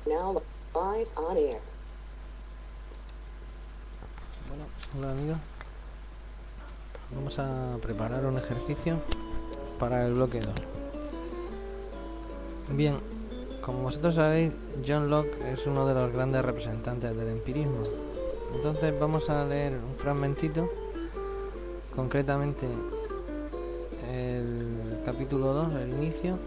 Now live on air. Bueno, hola amigos. Vamos a preparar un ejercicio para el bloque 2. Bien, como vosotros sabéis, John Locke es uno de los grandes representantes del empirismo. Entonces vamos a leer un fragmentito, concretamente el capítulo 2, el inicio,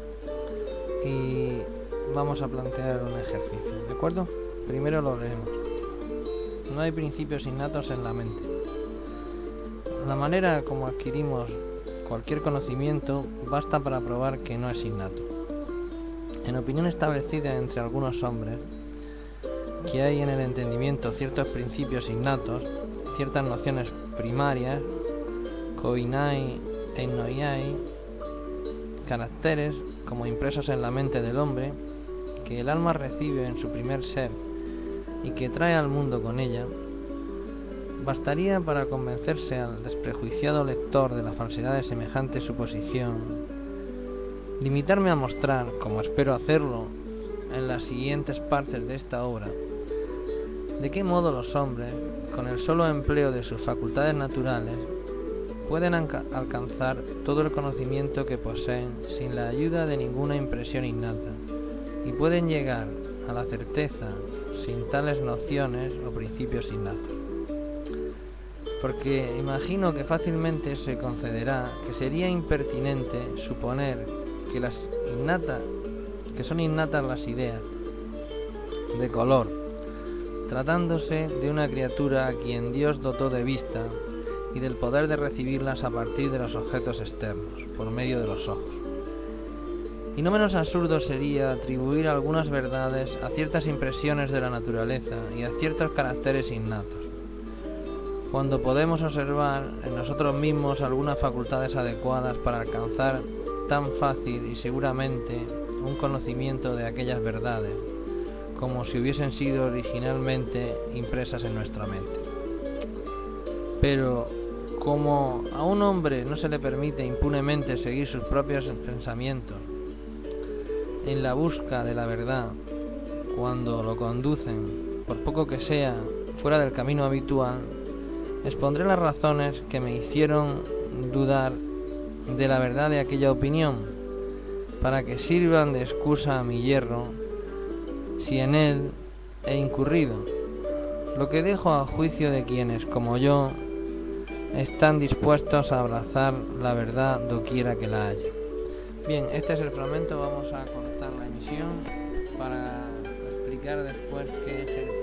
y vamos a plantear un ejercicio, ¿de acuerdo? Primero lo leemos. No hay principios innatos en la mente. La manera como adquirimos cualquier conocimiento basta para probar que no es innato. En opinión establecida entre algunos hombres, que hay en el entendimiento ciertos principios innatos, ciertas nociones primarias, koinai e noiai, caracteres como impresos en la mente del hombre, que el alma recibe en su primer ser y que trae al mundo con ella, bastaría para convencerse al desprejuiciado lector de la falsedad de semejante suposición. Limitarme a mostrar, como espero hacerlo en las siguientes partes de esta obra, de qué modo los hombres, con el solo empleo de sus facultades naturales, pueden alcanzar todo el conocimiento que poseen sin la ayuda de ninguna impresión innata, y pueden llegar a la certeza sin tales nociones o principios innatos. Porque imagino que fácilmente se concederá que sería impertinente suponer que son innatas las ideas de color, tratándose de una criatura a quien Dios dotó de vista y del poder de recibirlas a partir de los objetos externos, por medio de los ojos. Y no menos absurdo sería atribuir algunas verdades a ciertas impresiones de la naturaleza y a ciertos caracteres innatos, cuando podemos observar en nosotros mismos algunas facultades adecuadas para alcanzar tan fácil y seguramente un conocimiento de aquellas verdades, como si hubiesen sido originalmente impresas en nuestra mente. Pero como a un hombre no se le permite impunemente seguir sus propios pensamientos en la busca de la verdad, cuando lo conducen, por poco que sea, fuera del camino habitual, expondré las razones que me hicieron dudar de la verdad de aquella opinión, para que sirvan de excusa a mi yerro, si en él he incurrido, lo que dejo a juicio de quienes, como yo, están dispuestos a abrazar la verdad doquiera que la haya. Bien, este es el fragmento, vamos a cortar la emisión para explicar después qué ejercicio